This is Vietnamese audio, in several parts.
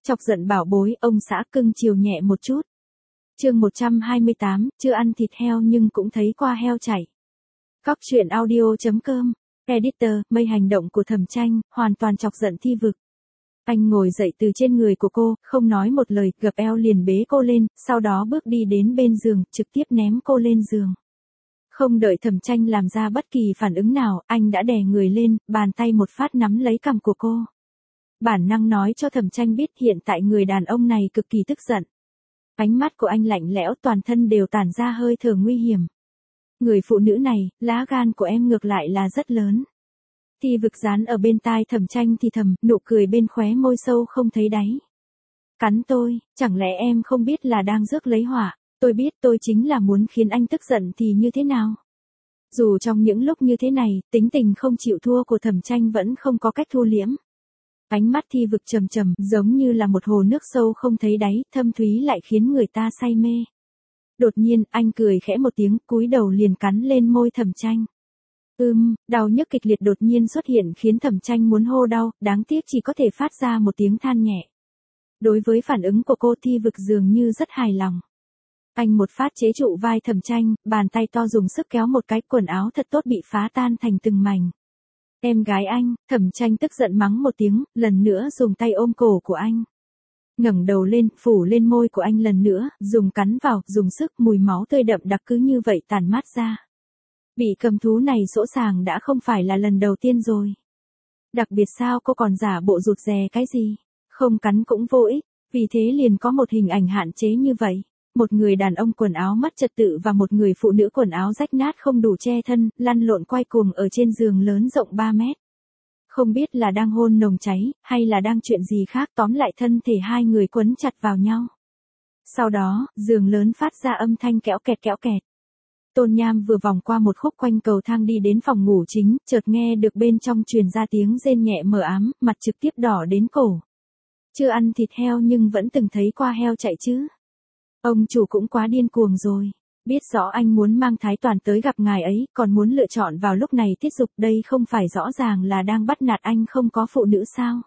Chọc giận bảo bối, ông xã cưng chiều nhẹ một chút. Chương 128, chưa ăn thịt heo nhưng cũng thấy qua heo chảy. Cóc truyện audio.com, editor, mây hành động của Thẩm Tranh, hoàn toàn chọc giận Thi Vực. Anh ngồi dậy từ trên người của cô, không nói một lời, gập eo liền bế cô lên, sau đó bước đi đến bên giường, trực tiếp ném cô lên giường. Không đợi Thẩm Tranh làm ra bất kỳ phản ứng nào, anh đã đè người lên, bàn tay một phát nắm lấy cằm của cô. Bản năng nói cho Thẩm Tranh biết hiện tại người đàn ông này cực kỳ tức giận. Ánh mắt của anh lạnh lẽo, toàn thân đều tản ra hơi thở nguy hiểm. Người phụ nữ này, lá gan của em ngược lại là rất lớn. Thi Vực dán ở bên tai Thẩm Tranh thì thầm, nụ cười bên khóe môi sâu không thấy đáy. Cắn tôi, chẳng lẽ em không biết là đang rước lấy họa? Tôi biết tôi chính là muốn khiến anh tức giận thì như thế nào? Dù trong những lúc như thế này, tính tình không chịu thua của Thẩm Tranh vẫn không có cách thu liễm. Ánh mắt Thi Vực trầm trầm, giống như là một hồ nước sâu không thấy đáy, thâm thúy lại khiến người ta say mê. Đột nhiên, anh cười khẽ một tiếng, cúi đầu liền cắn lên môi Thẩm Tranh. Đau nhức kịch liệt đột nhiên xuất hiện khiến Thẩm Tranh muốn hô đau, đáng tiếc chỉ có thể phát ra một tiếng than nhẹ. Đối với phản ứng của cô, Thi Vực dường như rất hài lòng. Anh một phát chế trụ vai Thẩm Tranh, bàn tay to dùng sức kéo một cái, quần áo thật tốt bị phá tan thành từng mảnh. Em gái anh, Thẩm Tranh tức giận mắng một tiếng, lần nữa dùng tay ôm cổ của anh. Ngẩng đầu lên, phủ lên môi của anh lần nữa, dùng cắn vào, dùng sức, mùi máu tươi đậm đặc cứ như vậy tản mát ra. Bị cầm thú này dỗ dàng đã không phải là lần đầu tiên rồi. Đặc biệt sao cô còn giả bộ rụt rè cái gì? Không cắn cũng vô ích, vì thế liền có một hình ảnh hạn chế như vậy. Một người đàn ông quần áo mất trật tự và một người phụ nữ quần áo rách nát không đủ che thân, lăn lộn quay cuồng ở trên giường lớn rộng 3 mét. Không biết là đang hôn nồng cháy, hay là đang chuyện gì khác, tóm lại thân thể hai người quấn chặt vào nhau. Sau đó, giường lớn phát ra âm thanh kéo kẹt kéo kẹt. Tôn Nham vừa vòng qua một khúc quanh cầu thang đi đến phòng ngủ chính, chợt nghe được bên trong truyền ra tiếng rên nhẹ mờ ám, mặt trực tiếp đỏ đến cổ. Chưa ăn thịt heo nhưng vẫn từng thấy qua heo chạy chứ. Ông chủ cũng quá điên cuồng rồi. Biết rõ anh muốn mang Thái Toàn tới gặp ngài ấy, còn muốn lựa chọn vào lúc này tiết dục, đây không phải rõ ràng là đang bắt nạt anh không có phụ nữ sao?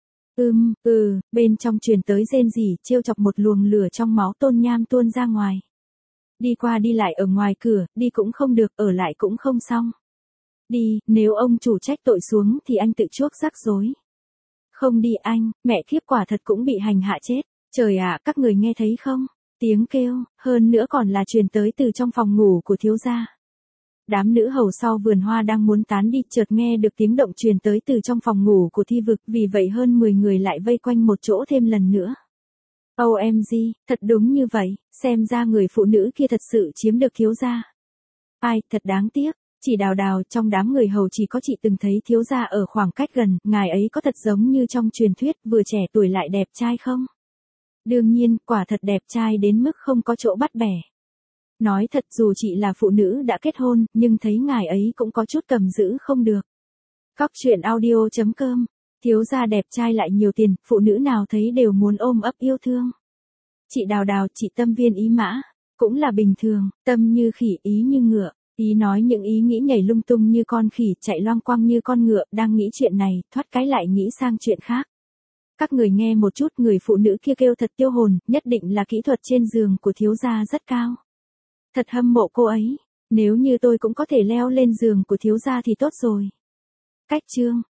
Bên trong truyền tới rên rỉ, trêu chọc một luồng lửa trong máu Tôn Nham tuôn ra ngoài. Đi qua đi lại ở ngoài cửa, đi cũng không được, ở lại cũng không xong. Đi, nếu ông chủ trách tội xuống thì anh tự chuốc rắc rối. Không đi anh, mẹ kiếp quả thật cũng bị hành hạ chết. Trời ạ, các người nghe thấy không? Tiếng kêu, hơn nữa còn là truyền tới từ trong phòng ngủ của thiếu gia. Đám nữ hầu sau vườn hoa đang muốn tán đi, chợt nghe được tiếng động truyền tới từ trong phòng ngủ của Thi Vực, vì vậy hơn 10 người lại vây quanh một chỗ thêm lần nữa. OMG, thật đúng như vậy, xem ra người phụ nữ kia thật sự chiếm được thiếu gia. Ai, thật đáng tiếc, chỉ Đào Đào trong đám người hầu chỉ có chị từng thấy thiếu gia ở khoảng cách gần, ngài ấy có thật giống như trong truyền thuyết, vừa trẻ tuổi lại đẹp trai không? Đương nhiên, quả thật đẹp trai đến mức không có chỗ bắt bẻ. Nói thật dù chị là phụ nữ đã kết hôn, nhưng thấy ngài ấy cũng có chút cầm giữ không được. Cóc truyện audio.com, thiếu gia đẹp trai lại nhiều tiền, phụ nữ nào thấy đều muốn ôm ấp yêu thương. Chị Đào Đào, chị tâm viên ý mã, cũng là bình thường, tâm như khỉ, ý như ngựa, ý nói những ý nghĩ nhảy lung tung như con khỉ, chạy loang quang như con ngựa, đang nghĩ chuyện này, thoát cái lại nghĩ sang chuyện khác. Các người nghe một chút, người phụ nữ kia kêu thật tiêu hồn, nhất định là kỹ thuật trên giường của thiếu gia rất cao. Thật hâm mộ cô ấy, nếu như tôi cũng có thể leo lên giường của thiếu gia thì tốt rồi. Cách chương